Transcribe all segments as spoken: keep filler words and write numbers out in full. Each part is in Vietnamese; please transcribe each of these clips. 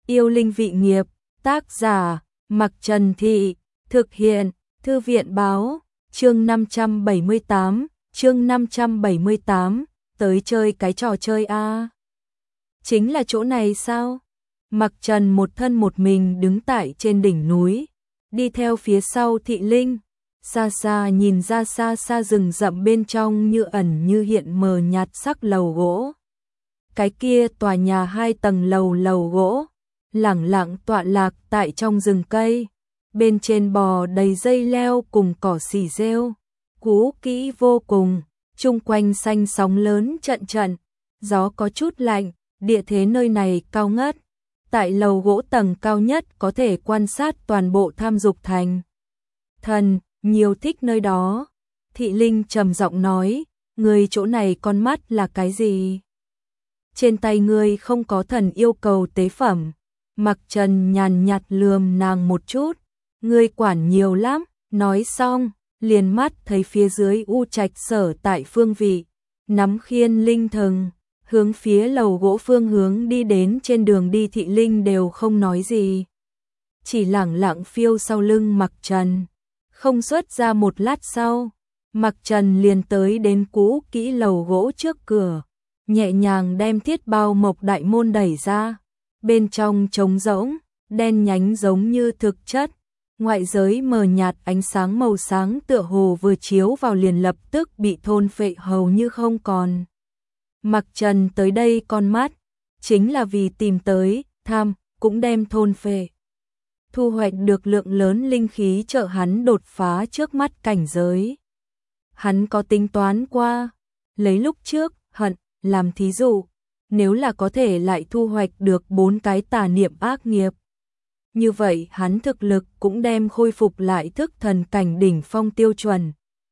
Yêu linh vị nghiệp, tác giả, Mặc Trần Thị, thực hiện, Thư viện báo, chương năm trăm bảy mươi tám, chương năm trăm bảy mươi tám, tới chơi cái trò chơi a. Chính là chỗ này sao? Mặc Trần một thân một mình đứng tại trên đỉnh núi, đi theo phía sau Thị Linh, xa xa nhìn ra xa xa rừng rậm bên trong như ẩn như hiện mờ nhạt sắc lầu gỗ. Cái kia tòa nhà hai tầng lầu lầu gỗ, lẳng lặng tọa lạc tại trong rừng cây, bên trên bò đầy dây leo cùng cỏ xì rêu, cũ kỹ vô cùng, chung quanh xanh sóng lớn trận trận, gió có chút lạnh, địa thế nơi này cao ngất. Tại lầu gỗ tầng cao nhất có thể quan sát toàn bộ Tham Dục Thành. Thần, nhiều thích nơi đó. Thị Linh trầm giọng nói, người chỗ này con mắt là cái gì? Trên tay ngươi không có thần yêu cầu tế phẩm. Mặc Trần nhàn nhạt lườm nàng một chút, ngươi quản nhiều lắm, nói xong, liền mắt thấy phía dưới u trạch sở tại phương vị, nắm khiên linh thần, hướng phía lầu gỗ phương hướng đi đến. Trên đường đi Thị Linh đều không nói gì, chỉ lẳng lặng phiêu sau lưng Mặc Trần. Không xuất ra một lát sau, Mặc Trần liền tới đến cũ kỹ lầu gỗ trước cửa, nhẹ nhàng đem thiết bao mộc đại môn đẩy ra. Bên trong trống rỗng, đen nhánh giống như thực chất, ngoại giới mờ nhạt, ánh sáng màu sáng tựa hồ vừa chiếu vào liền lập tức bị thôn phệ hầu như không còn. Mặc Trần tới đây con mắt, chính là vì tìm tới, tham, cũng đem thôn phệ. Thu hoạch được lượng lớn linh khí trợ hắn đột phá trước mắt cảnh giới. Hắn có tính toán qua, lấy lúc trước, hận, làm thí dụ, nếu là có thể lại thu hoạch được bốn cái tà niệm ác nghiệp. Như vậy hắn thực lực cũng đem khôi phục lại thức thần cảnh đỉnh phong tiêu chuẩn.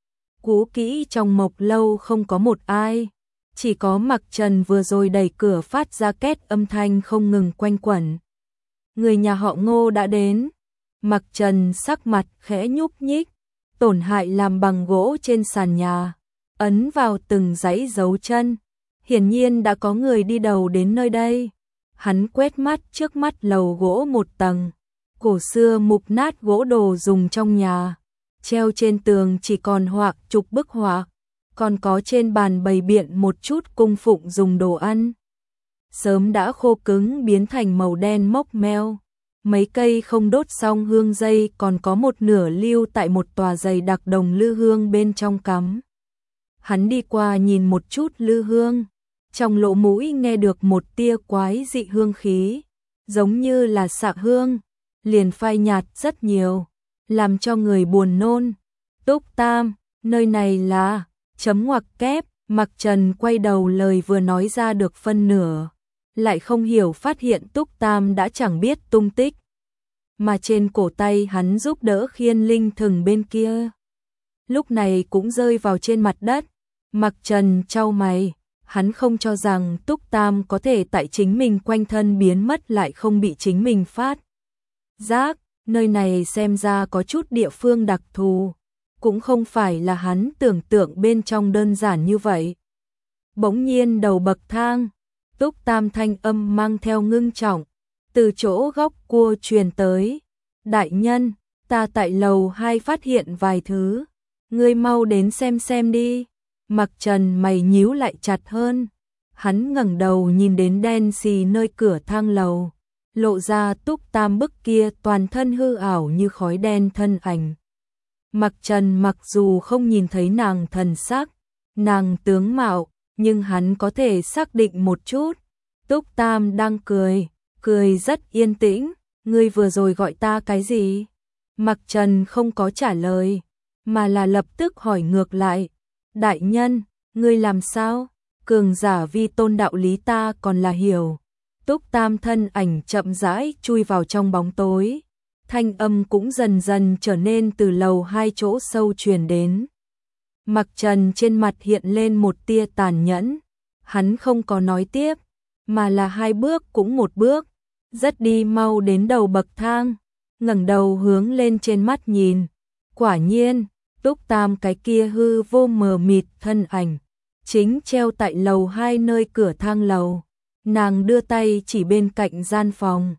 Cũ kỹ trong mộc lâu không có một ai, chỉ có Mặc Trần vừa rồi đẩy cửa phát ra két âm thanh không ngừng quanh quẩn. Người nhà họ Ngô đã đến. Mặc Trần sắc mặt khẽ nhúc nhích, tổn hại làm bằng gỗ trên sàn nhà, ấn vào từng dãy dấu chân. Hiển nhiên đã có người đi đầu đến nơi đây. Hắn quét mắt trước mắt lầu gỗ một tầng, cổ xưa mục nát gỗ đồ dùng trong nhà, treo trên tường chỉ còn hoặc chục bức họa, còn có trên bàn bày biện một chút cung phụng dùng đồ ăn. Sớm đã khô cứng biến thành màu đen mốc meo, mấy cây không đốt xong hương dây còn có một nửa lưu tại một tòa dày đặc đồng lư hương bên trong cắm. Hắn đi qua nhìn một chút lư hương, trong lỗ mũi nghe được một tia quái dị hương khí, giống như là xạ hương, liền phai nhạt rất nhiều, làm cho người buồn nôn. Túc Tam, nơi này là, chấm ngoặc kép, Mặc Trần quay đầu lời vừa nói ra được phân nửa, lại không hiểu phát hiện Túc Tam đã chẳng biết tung tích. Mà trên cổ tay hắn giúp đỡ khiên linh thừng bên kia, lúc này cũng rơi vào trên mặt đất. Mặc Trần chau mày, hắn không cho rằng Túc Tam có thể tại chính mình quanh thân biến mất lại không bị chính mình phát giác. Nơi này xem ra có chút địa phương đặc thù, cũng không phải là hắn tưởng tượng bên trong đơn giản như vậy. Bỗng nhiên đầu bậc thang, Túc Tam thanh âm mang theo ngưng trọng, từ chỗ góc cua truyền tới. Đại nhân, ta tại lầu hai phát hiện vài thứ, ngươi mau đến xem xem đi. Mặc Trần mày nhíu lại chặt hơn, hắn ngẩng đầu nhìn đến đen xì nơi cửa thang lầu, lộ ra Túc Tam bức kia toàn thân hư ảo như khói đen thân ảnh. Mặc Trần mặc dù không nhìn thấy nàng thần sắc, nàng tướng mạo, nhưng hắn có thể xác định một chút. Túc Tam đang cười, cười rất yên tĩnh. Ngươi vừa rồi gọi ta cái gì? Mặc Trần không có trả lời, mà là lập tức hỏi ngược lại. Đại nhân, ngươi làm sao? Cường giả vi tôn đạo lý ta còn là hiểu. Túc Tam thân ảnh chậm rãi chui vào trong bóng tối, thanh âm cũng dần dần trở nên từ lầu hai chỗ sâu truyền đến. Mặc Trần trên mặt hiện lên một tia tàn nhẫn, hắn không có nói tiếp, mà là hai bước cũng một bước, rất đi mau đến đầu bậc thang, ngẩng đầu hướng lên trên mắt nhìn. Quả nhiên, Túc Tam cái kia hư vô mờ mịt thân ảnh, chính treo tại lầu hai nơi cửa thang lầu. Nàng đưa tay chỉ bên cạnh gian phòng,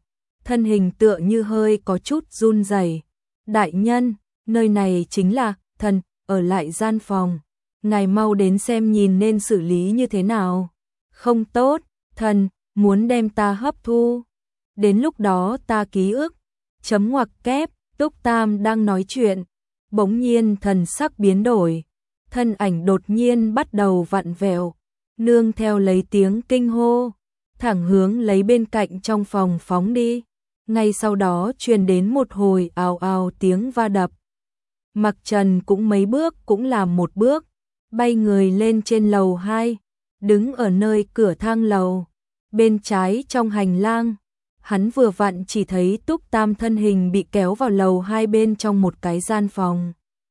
thân hình tựa như hơi có chút run rẩy. Đại nhân, nơi này chính là, thần, ở lại gian phòng. Ngài mau đến xem nhìn nên xử lý như thế nào. Không tốt, thần, muốn đem ta hấp thu. Đến lúc đó ta ký ức. Chấm ngoặc kép, Túc Tam đang nói chuyện. Bỗng nhiên thần sắc biến đổi. Thân ảnh đột nhiên bắt đầu vặn vẹo. Nương theo lấy tiếng kinh hô. Thẳng hướng lấy bên cạnh trong phòng phóng đi. Ngay sau đó truyền đến một hồi ào ào tiếng va đập. Mặc Trần cũng mấy bước cũng làm một bước. Bay người lên trên lầu hai. Đứng ở nơi cửa thang lầu. Bên trái trong hành lang. Hắn vừa vặn chỉ thấy Túc Tam thân hình bị kéo vào lầu hai bên trong một cái gian phòng.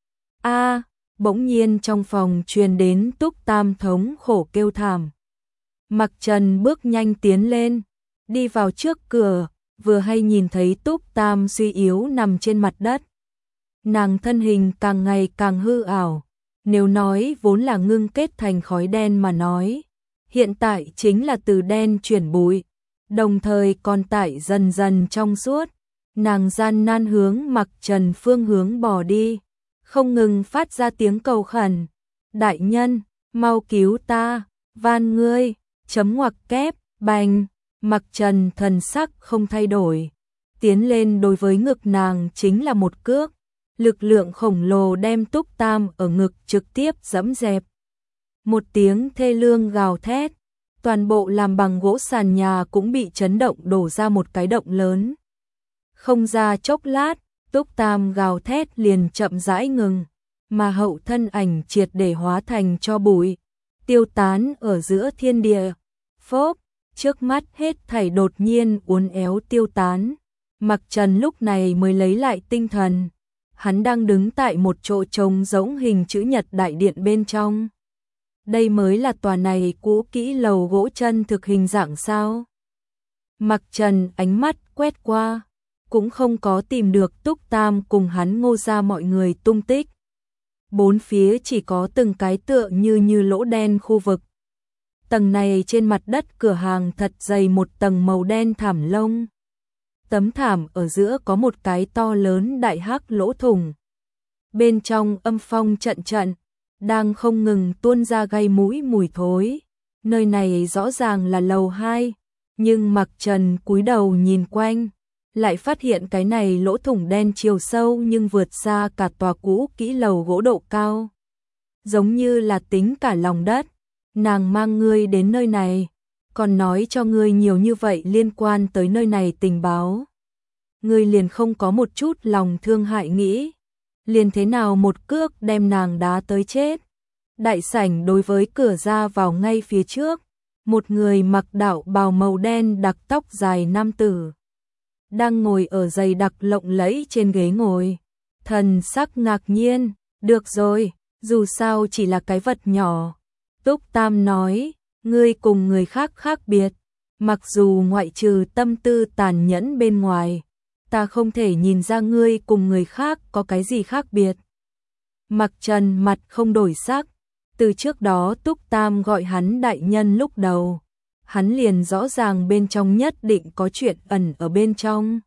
A, bỗng nhiên trong phòng truyền đến Túc Tam thống khổ kêu thảm. Mặc Trần bước nhanh tiến lên, đi vào trước cửa, vừa hay nhìn thấy Túc Tam suy yếu nằm trên mặt đất. Nàng thân hình càng ngày càng hư ảo, nếu nói vốn là ngưng kết thành khói đen mà nói, hiện tại chính là từ đen chuyển bụi. Đồng thời còn tải dần dần trong suốt, nàng gian nan hướng Mặc Trần phương hướng bỏ đi, không ngừng phát ra tiếng cầu khẩn. Đại nhân, mau cứu ta, van ngươi, chấm ngoặc kép, bành, Mặc Trần thần sắc không thay đổi. Tiến lên đối với ngực nàng chính là một cước, lực lượng khổng lồ đem Túc Tam ở ngực trực tiếp giẫm dẹp. Một tiếng thê lương gào thét. Toàn bộ làm bằng gỗ sàn nhà cũng bị chấn động đổ ra một cái động lớn. Không ra chốc lát, Túc Tam gào thét liền chậm rãi ngừng, mà hậu thân ảnh triệt để hóa thành cho bụi, tiêu tán ở giữa thiên địa. Phốp, trước mắt hết thảy đột nhiên uốn éo tiêu tán. Mặc Trần lúc này mới lấy lại tinh thần. Hắn đang đứng tại một chỗ trống rỗng hình chữ nhật đại điện bên trong. Đây mới là tòa này cũ kỹ lầu gỗ chân thực hình dạng sao? Mặc Trần ánh mắt quét qua, cũng không có tìm được Túc Tam cùng hắn Ngô gia mọi người tung tích. Bốn phía chỉ có từng cái tựa như như lỗ đen khu vực. Tầng này trên mặt đất cửa hàng thật dày một tầng màu đen thảm lông. Tấm thảm ở giữa có một cái to lớn đại hắc lỗ thủng. Bên trong âm phong trận trận, đang không ngừng tuôn ra gây mũi mùi thối. Nơi này rõ ràng là lầu hai, nhưng Mặc Trần cúi đầu nhìn quanh, lại phát hiện cái này lỗ thủng đen chiều sâu nhưng vượt xa cả tòa cũ kỹ lầu gỗ độ cao. Giống như là tính cả lòng đất, nàng mang ngươi đến nơi này, còn nói cho ngươi nhiều như vậy liên quan tới nơi này tình báo. Ngươi liền không có một chút lòng thương hại nghĩ. Liền thế nào một cước đem nàng đá tới chết. Đại sảnh đối với cửa ra vào ngay phía trước, một người mặc đạo bào màu đen đặc tóc dài nam tử đang ngồi ở dày đặc lộng lẫy trên ghế ngồi. Thần sắc ngạc nhiên, được rồi, dù sao chỉ là cái vật nhỏ. Túc Tam nói, ngươi cùng người khác khác biệt, mặc dù ngoại trừ tâm tư tàn nhẫn bên ngoài, ta không thể nhìn ra ngươi cùng người khác có cái gì khác biệt. Mặc Trần mặt không đổi sắc, từ trước đó Túc Tam gọi hắn đại nhân lúc đầu, hắn liền rõ ràng bên trong nhất định có chuyện ẩn ở bên trong,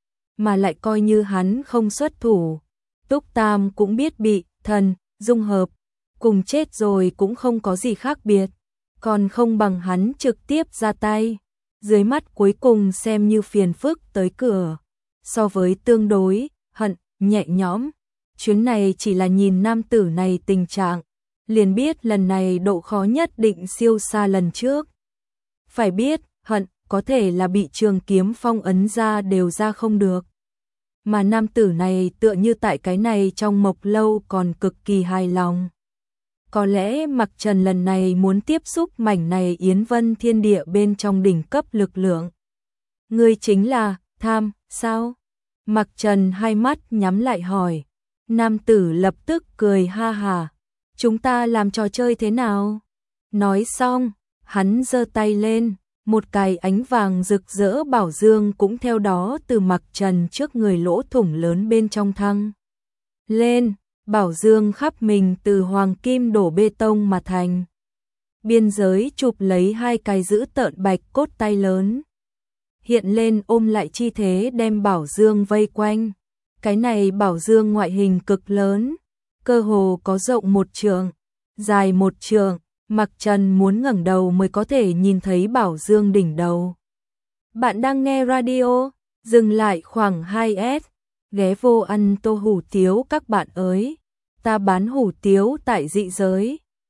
mà lại coi như hắn không xuất thủ, Túc Tam cũng biết bị thần dung hợp, cùng chết rồi cũng không có gì khác biệt, còn không bằng hắn trực tiếp ra tay, dưới mắt cuối cùng xem như phiền phức tới cửa. So với tương đối, hận, nhẹ nhõm, chuyến này chỉ là nhìn nam tử này tình trạng, liền biết lần này độ khó nhất định siêu xa lần trước. Phải biết, hận, có thể là bị trường kiếm phong ấn ra đều ra không được. Mà nam tử này tựa như tại cái này trong mộc lâu còn cực kỳ hài lòng. Có lẽ Mặc Trần lần này muốn tiếp xúc mảnh này Yến Vân thiên địa bên trong đỉnh cấp lực lượng. Ngươi chính là, tham, sao? Mặc Trần hai mắt nhắm lại hỏi. Nam tử lập tức cười ha hà. Chúng ta làm trò chơi thế nào? Nói xong, hắn giơ tay lên, một cái ánh vàng rực rỡ bảo dương cũng theo đó từ Mặc Trần trước người lỗ thủng lớn bên trong thăng lên, bảo dương khắp mình từ hoàng kim đổ bê tông mà thành. Biên giới chụp lấy hai cái giữ tợn bạch cốt tay lớn. hiện lên ôm lại chi thế đem Bảo Dương vây quanh. Cái này Bảo Dương ngoại hình cực lớn, cơ hồ có rộng một trượng, dài một trượng, Mặc Trần muốn ngẩng đầu mới có thể nhìn thấy Bảo Dương đỉnh đầu. Bạn đang nghe radio, dừng lại khoảng hai S, ghé vô ăn tô hủ tiếu các bạn ơi. Ta bán hủ tiếu tại dị giới,